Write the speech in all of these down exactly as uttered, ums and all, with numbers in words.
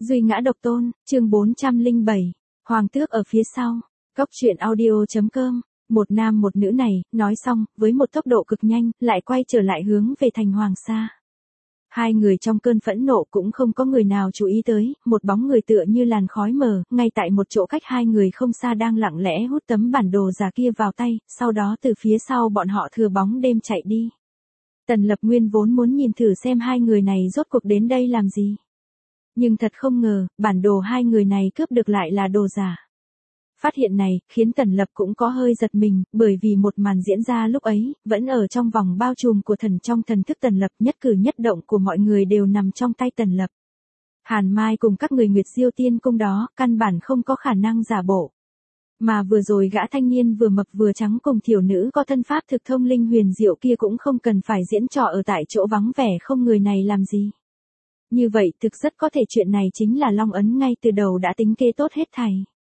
Duy ngã độc tôn, chương bốn trăm lẻ bảy. Hoàng tước ở phía sau. Cốc truyện audio chấm com. Một nam một nữ này, nói xong, với một tốc độ cực nhanh, lại quay trở lại hướng về thành Hoàng Sa. Hai người trong cơn phẫn nộ cũng không có người nào chú ý tới, một bóng người tựa như làn khói mờ, ngay tại một chỗ cách hai người không xa đang lặng lẽ hút tấm bản đồ giả kia vào tay, sau đó từ phía sau bọn họ thừa bóng đêm chạy đi. Tần Lập Nguyên vốn muốn nhìn thử xem hai người này rốt cuộc đến đây làm gì. Nhưng thật không ngờ, bản đồ hai người này cướp được lại là đồ giả. Phát hiện này, khiến Tần Lập cũng có hơi giật mình, bởi vì một màn diễn ra lúc ấy, vẫn ở trong vòng bao trùm của thần trong thần thức Tần Lập, nhất cử nhất động của mọi người đều nằm trong tay Tần Lập. Hàn Mai cùng các người Nguyệt Diêu Tiên Cung đó, căn bản không có khả năng giả bộ. Mà vừa rồi gã thanh niên vừa mập vừa trắng cùng thiểu nữ có thân pháp thực thông linh huyền diệu kia cũng không cần phải diễn trò ở tại chỗ vắng vẻ không người này làm gì. Như vậy thực rất có thể chuyện này chính là Long Ấn ngay từ đầu đã tính kế tốt hết thảy.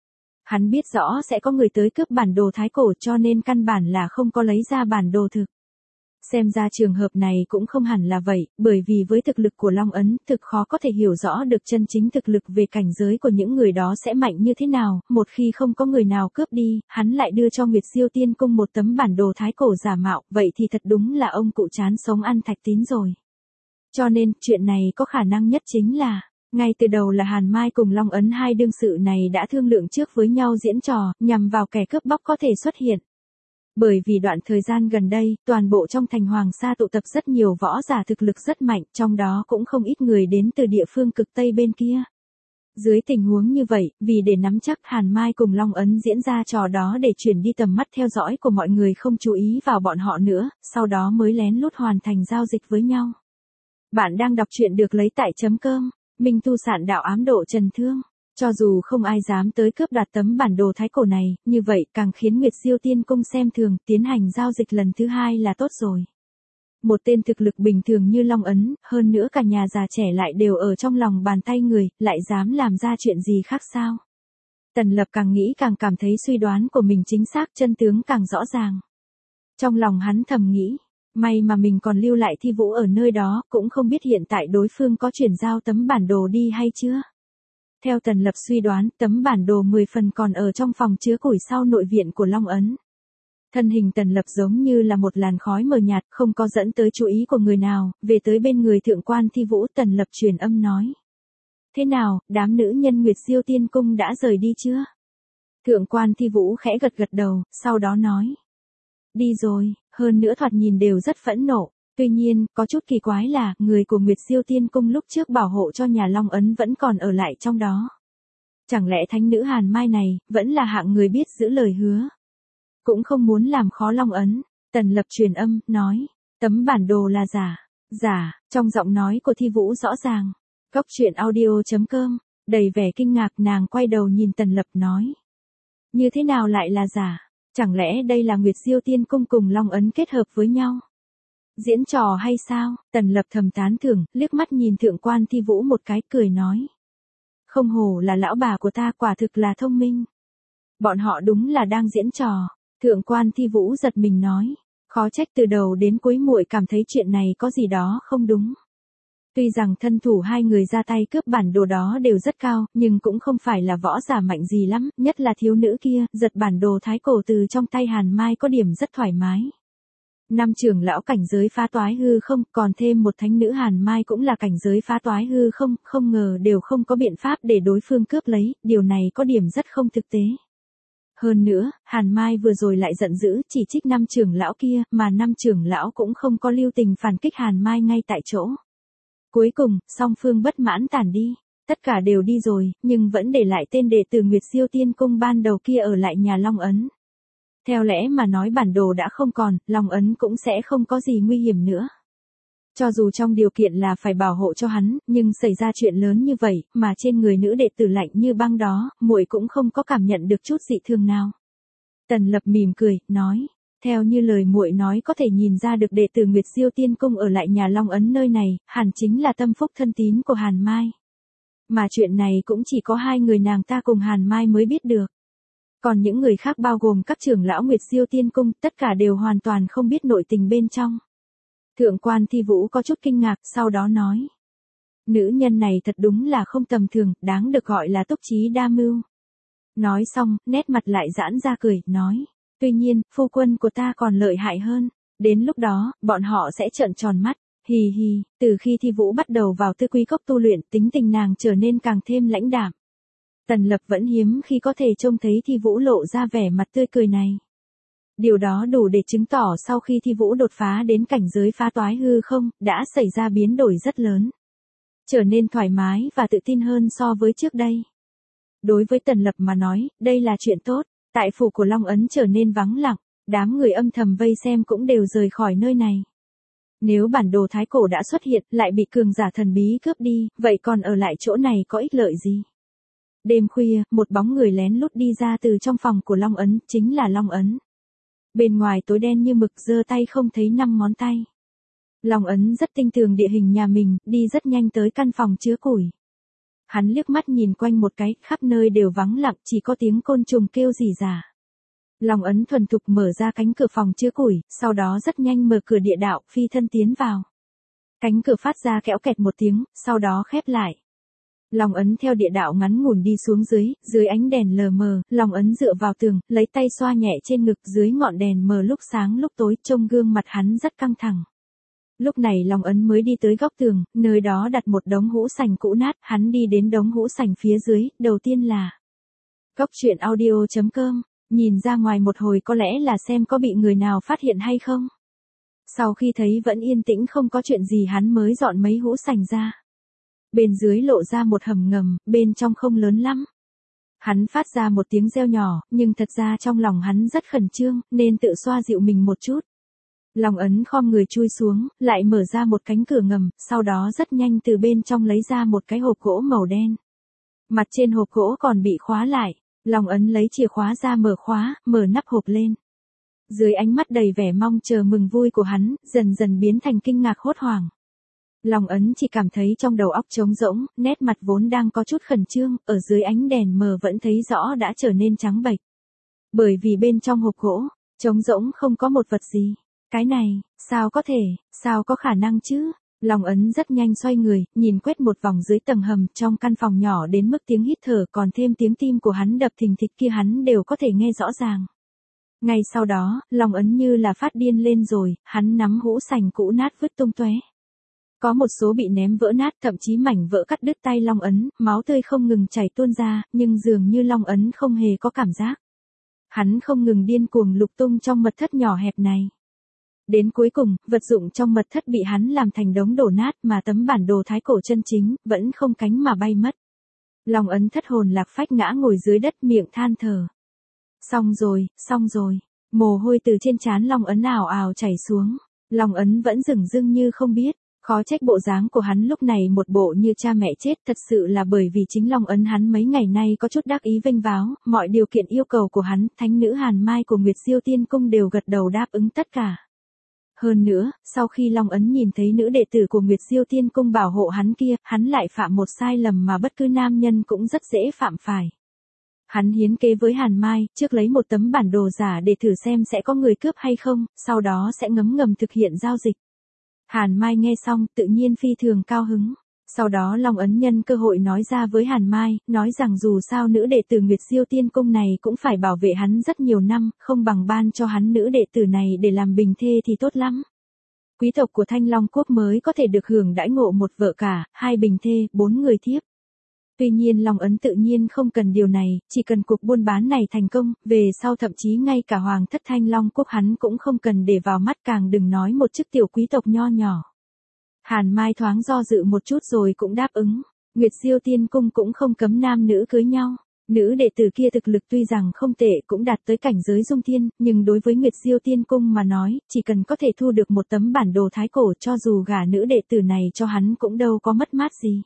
Hắn biết rõ sẽ có người tới cướp bản đồ thái cổ cho nên căn bản là không có lấy ra bản đồ thực. Xem ra trường hợp này cũng không hẳn là vậy, bởi vì với thực lực của Long Ấn, thực khó có thể hiểu rõ được chân chính thực lực về cảnh giới của những người đó sẽ mạnh như thế nào, một khi không có người nào cướp đi, hắn lại đưa cho Nguyệt Diêu Tiên Cung một tấm bản đồ thái cổ giả mạo, vậy thì thật đúng là ông cụ chán sống ăn thạch tín rồi. Cho nên, chuyện này có khả năng nhất chính là, ngay từ đầu là Hàn Mai cùng Long Ấn hai đương sự này đã thương lượng trước với nhau diễn trò, nhằm vào kẻ cướp bóc có thể xuất hiện. Bởi vì đoạn thời gian gần đây, toàn bộ trong thành Hoàng Sa tụ tập rất nhiều võ giả thực lực rất mạnh, trong đó cũng không ít người đến từ địa phương cực Tây bên kia. Dưới tình huống như vậy, vì để nắm chắc Hàn Mai cùng Long Ấn diễn ra trò đó để chuyển đi tầm mắt theo dõi của mọi người không chú ý vào bọn họ nữa, sau đó mới lén lút hoàn thành giao dịch với nhau. Bạn đang đọc truyện được lấy tại chấm com. Minh tu sạn đạo ám độ trần thương. Cho dù không ai dám tới cướp đoạt tấm bản đồ thái cổ này, như vậy càng khiến Nguyệt Diêu Tiên Cung xem thường, tiến hành giao dịch lần thứ hai là tốt rồi. Một tên thực lực bình thường như Long Ấn, hơn nữa cả nhà già trẻ lại đều ở trong lòng bàn tay người, lại dám làm ra chuyện gì khác sao? Tần Lập càng nghĩ càng cảm thấy suy đoán của mình chính xác, chân tướng càng rõ ràng. Trong lòng hắn thầm nghĩ, may mà mình còn lưu lại Thi Vũ ở nơi đó, cũng không biết hiện tại đối phương có chuyển giao tấm bản đồ đi hay chưa. Theo Tần Lập suy đoán, tấm bản đồ mười phần còn ở trong phòng chứa củi sau nội viện của Long Ấn. Thân hình Tần Lập giống như là một làn khói mờ nhạt, không có dẫn tới chú ý của người nào, về tới bên người thượng quan Thi Vũ. Tần Lập truyền âm nói. Thế nào, đám nữ nhân Nguyệt Diêu Tiên Cung đã rời đi chưa? Thượng quan Thi Vũ khẽ gật gật đầu, sau đó nói. Đi rồi, hơn nữa thoạt nhìn đều rất phẫn nộ. Tuy nhiên, có chút kỳ quái là, người của Nguyệt Diêu Tiên Cung lúc trước bảo hộ cho nhà Long Ấn vẫn còn ở lại trong đó. Chẳng lẽ thánh nữ Hàn Mai này, vẫn là hạng người biết giữ lời hứa. Cũng không muốn làm khó Long Ấn. Tần Lập truyền âm, nói, tấm bản đồ là giả. Giả, trong giọng nói của Thi Vũ rõ ràng. Cốc truyện audio chấm com, đầy vẻ kinh ngạc nàng quay đầu nhìn Tần Lập nói. Như thế nào lại là giả? Chẳng lẽ đây là Nguyệt Diêu Tiên Cung cùng Long Ấn kết hợp với nhau? Diễn trò hay sao? Tần Lập thầm tán thưởng, liếc mắt nhìn thượng quan Thi Vũ một cái, cười nói. Không hổ là lão bà của ta, quả thực là thông minh. Bọn họ đúng là đang diễn trò. Thượng quan Thi Vũ giật mình nói. Khó trách từ đầu đến cuối muội cảm thấy chuyện này có gì đó không đúng. Tuy rằng thân thủ hai người ra tay cướp bản đồ đó đều rất cao, nhưng cũng không phải là võ giả mạnh gì lắm, nhất là thiếu nữ kia, giật bản đồ thái cổ từ trong tay Hàn Mai có điểm rất thoải mái. Năm trưởng lão cảnh giới phá toái hư không, còn thêm một thánh nữ Hàn Mai cũng là cảnh giới phá toái hư không, không ngờ đều không có biện pháp để đối phương cướp lấy, điều này có điểm rất không thực tế. Hơn nữa, Hàn Mai vừa rồi lại giận dữ, chỉ trích năm trưởng lão kia, mà năm trưởng lão cũng không có lưu tình phản kích Hàn Mai ngay tại chỗ. Cuối cùng, song phương bất mãn tản đi, tất cả đều đi rồi, nhưng vẫn để lại tên đệ tử Nguyệt Diêu Tiên Cung ban đầu kia ở lại nhà Long Ấn. Theo lẽ mà nói bản đồ đã không còn, Long Ấn cũng sẽ không có gì nguy hiểm nữa. Cho dù trong điều kiện là phải bảo hộ cho hắn, nhưng xảy ra chuyện lớn như vậy, mà trên người nữ đệ tử lạnh như băng đó, muội cũng không có cảm nhận được chút dị thường nào. Tần Lập mỉm cười, nói. Theo như lời muội nói có thể nhìn ra được đệ tử Nguyệt Diêu Tiên Cung ở lại nhà Long Ấn nơi này, hẳn chính là tâm phúc thân tín của Hàn Mai. Mà chuyện này cũng chỉ có hai người nàng ta cùng Hàn Mai mới biết được. Còn những người khác bao gồm các trưởng lão Nguyệt Diêu Tiên Cung, tất cả đều hoàn toàn không biết nội tình bên trong. Thượng quan Thi Vũ có chút kinh ngạc, sau đó nói. Nữ nhân này thật đúng là không tầm thường, đáng được gọi là túc trí đa mưu. Nói xong, nét mặt lại giãn ra cười, nói. Tuy nhiên, phu quân của ta còn lợi hại hơn. Đến lúc đó, bọn họ sẽ trợn tròn mắt. Hì hì, từ khi Thi Vũ bắt đầu vào Tư Quý Cốc tu luyện, tính tình nàng trở nên càng thêm lãnh đạm. Tần Lập vẫn hiếm khi có thể trông thấy Thi Vũ lộ ra vẻ mặt tươi cười này. Điều đó đủ để chứng tỏ sau khi Thi Vũ đột phá đến cảnh giới phá toái hư không, đã xảy ra biến đổi rất lớn. Trở nên thoải mái và tự tin hơn so với trước đây. Đối với Tần Lập mà nói, đây là chuyện tốt. Tại phủ của Long Ấn trở nên vắng lặng, đám người âm thầm vây xem cũng đều rời khỏi nơi này. Nếu bản đồ thái cổ đã xuất hiện, lại bị cường giả thần bí cướp đi, vậy còn ở lại chỗ này có ích lợi gì? Đêm khuya, một bóng người lén lút đi ra từ trong phòng của Long Ấn, chính là Long Ấn. Bên ngoài tối đen như mực, giơ tay không thấy năm ngón tay. Long Ấn rất tinh tường địa hình nhà mình, đi rất nhanh tới căn phòng chứa củi. Hắn liếc mắt nhìn quanh một cái, khắp nơi đều vắng lặng, chỉ có tiếng côn trùng kêu rỉ rả. Long Ấn thuần thục mở ra cánh cửa phòng chứa củi, sau đó rất nhanh mở cửa địa đạo, phi thân tiến vào. Cánh cửa phát ra kẽo kẹt một tiếng, sau đó khép lại. Long Ấn theo địa đạo ngắn ngủn đi xuống dưới, dưới ánh đèn lờ mờ, Long Ấn dựa vào tường, lấy tay xoa nhẹ trên ngực, dưới ngọn đèn mờ lúc sáng lúc tối, trông gương mặt hắn rất căng thẳng. Lúc này Long Ấn mới đi tới góc tường, nơi đó đặt một đống hũ sành cũ nát, hắn đi đến đống hũ sành phía dưới, đầu tiên là Cốc truyện audio chấm com, nhìn ra ngoài một hồi có lẽ là xem có bị người nào phát hiện hay không. Sau khi thấy vẫn yên tĩnh không có chuyện gì hắn mới dọn mấy hũ sành ra. Bên dưới lộ ra một hầm ngầm, bên trong không lớn lắm. Hắn phát ra một tiếng reo nhỏ, nhưng thật ra trong lòng hắn rất khẩn trương, nên tự xoa dịu mình một chút. Long Ấn khom người chui xuống, lại mở ra một cánh cửa ngầm, sau đó rất nhanh từ bên trong lấy ra một cái hộp gỗ màu đen. Mặt trên hộp gỗ còn bị khóa lại. Long Ấn lấy chìa khóa ra mở khóa, mở nắp hộp lên. Dưới ánh mắt đầy vẻ mong chờ mừng vui của hắn, dần dần biến thành kinh ngạc hốt hoảng. Long Ấn chỉ cảm thấy trong đầu óc trống rỗng, nét mặt vốn đang có chút khẩn trương, ở dưới ánh đèn mờ vẫn thấy rõ đã trở nên trắng bệch. Bởi vì bên trong hộp gỗ, trống rỗng không có một vật gì. Cái này, sao có thể, sao có khả năng chứ? Long Ấn rất nhanh xoay người, nhìn quét một vòng dưới tầng hầm, trong căn phòng nhỏ đến mức tiếng hít thở còn thêm tiếng tim của hắn đập thình thịch kia hắn đều có thể nghe rõ ràng. Ngay sau đó, Long Ấn như là phát điên lên rồi, hắn nắm hũ sành cũ nát vứt tung tóe. Có một số bị ném vỡ nát, thậm chí mảnh vỡ cắt đứt tay Long Ấn, máu tươi không ngừng chảy tuôn ra, nhưng dường như Long Ấn không hề có cảm giác. Hắn không ngừng điên cuồng lục tung trong mật thất nhỏ hẹp này. Đến cuối cùng, vật dụng trong mật thất bị hắn làm thành đống đổ nát mà tấm bản đồ thái cổ chân chính, vẫn không cánh mà bay mất. Long Ấn thất hồn lạc phách ngã ngồi dưới đất miệng than thở. Xong rồi, xong rồi, mồ hôi từ trên trán Long Ấn ào ào chảy xuống. Long Ấn vẫn dửng dưng như không biết, khó trách bộ dáng của hắn lúc này một bộ như cha mẹ chết, thật sự là bởi vì chính Long Ấn hắn mấy ngày nay có chút đắc ý vênh váo, mọi điều kiện yêu cầu của hắn, thánh nữ Hàn Mai của Nguyệt Diêu Tiên Cung đều gật đầu đáp ứng tất cả. Hơn nữa, sau khi Long Ấn nhìn thấy nữ đệ tử của Nguyệt Diêu Tiên Cung bảo hộ hắn kia, hắn lại phạm một sai lầm mà bất cứ nam nhân cũng rất dễ phạm phải. Hắn hiến kế với Hàn Mai, trước lấy một tấm bản đồ giả để thử xem sẽ có người cướp hay không, sau đó sẽ ngấm ngầm thực hiện giao dịch. Hàn Mai nghe xong, tự nhiên phi thường cao hứng. Sau đó Long Ấn nhân cơ hội nói ra với Hàn Mai, nói rằng dù sao nữ đệ tử Nguyệt Diêu Tiên Cung này cũng phải bảo vệ hắn rất nhiều năm, không bằng ban cho hắn nữ đệ tử này để làm bình thê thì tốt lắm. Quý tộc của Thanh Long Quốc mới có thể được hưởng đãi ngộ một vợ cả, hai bình thê, bốn người thiếp. Tuy nhiên Long Ấn tự nhiên không cần điều này, chỉ cần cuộc buôn bán này thành công, về sau thậm chí ngay cả Hoàng thất Thanh Long Quốc hắn cũng không cần để vào mắt, càng đừng nói một chức tiểu quý tộc nho nhỏ. Hàn Mai thoáng do dự một chút rồi cũng đáp ứng. Nguyệt Diêu Tiên Cung cũng không cấm nam nữ cưới nhau. Nữ đệ tử kia thực lực tuy rằng không tệ, cũng đạt tới cảnh giới dung thiên, nhưng đối với Nguyệt Diêu Tiên Cung mà nói, chỉ cần có thể thu được một tấm bản đồ thái cổ, cho dù gả nữ đệ tử này cho hắn cũng đâu có mất mát gì.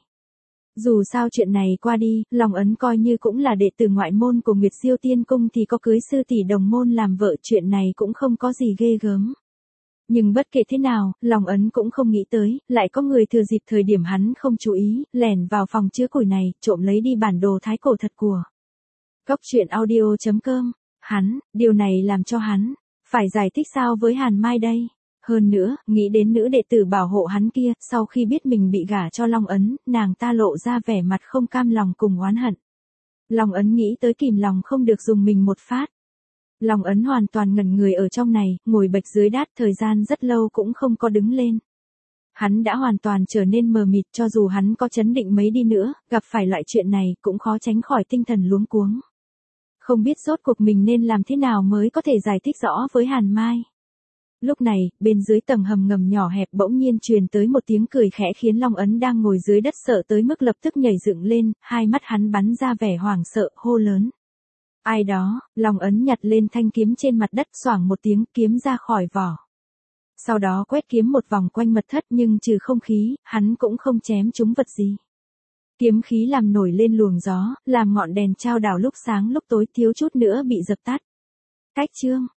Dù sao chuyện này qua đi, Long Ấn coi như cũng là đệ tử ngoại môn của Nguyệt Diêu Tiên Cung thì có cưới sư tỷ đồng môn làm vợ, chuyện này cũng không có gì ghê gớm. Nhưng bất kể thế nào, Long Ấn cũng không nghĩ tới, lại có người thừa dịp thời điểm hắn không chú ý, lẻn vào phòng chứa củi này, trộm lấy đi bản đồ thái cổ thật của Cốc truyện audio chấm com. Hắn, điều này làm cho hắn phải giải thích sao với Hàn Mai đây? Hơn nữa, nghĩ đến nữ đệ tử bảo hộ hắn kia, sau khi biết mình bị gả cho Long Ấn, nàng ta lộ ra vẻ mặt không cam lòng cùng oán hận. Long Ấn nghĩ tới kìm lòng không được dùng mình một phát. Long Ấn hoàn toàn ngẩn người ở trong này, ngồi bệt dưới đát thời gian rất lâu cũng không có đứng lên. Hắn đã hoàn toàn trở nên mờ mịt, cho dù hắn có chấn định mấy đi nữa, gặp phải loại chuyện này cũng khó tránh khỏi tinh thần luống cuống. Không biết rốt cuộc mình nên làm thế nào mới có thể giải thích rõ với Hàn Mai. Lúc này, bên dưới tầng hầm ngầm nhỏ hẹp bỗng nhiên truyền tới một tiếng cười khẽ khiến Long Ấn đang ngồi dưới đất sợ tới mức lập tức nhảy dựng lên, hai mắt hắn bắn ra vẻ hoảng sợ, hô lớn. Ai đó, Long Ấn nhặt lên thanh kiếm trên mặt đất, xoảng một tiếng, kiếm ra khỏi vỏ. Sau đó quét kiếm một vòng quanh mật thất nhưng trừ không khí, hắn cũng không chém trúng vật gì. Kiếm khí làm nổi lên luồng gió, làm ngọn đèn trao đảo lúc sáng lúc tối thiếu chút nữa bị dập tắt. Cách chương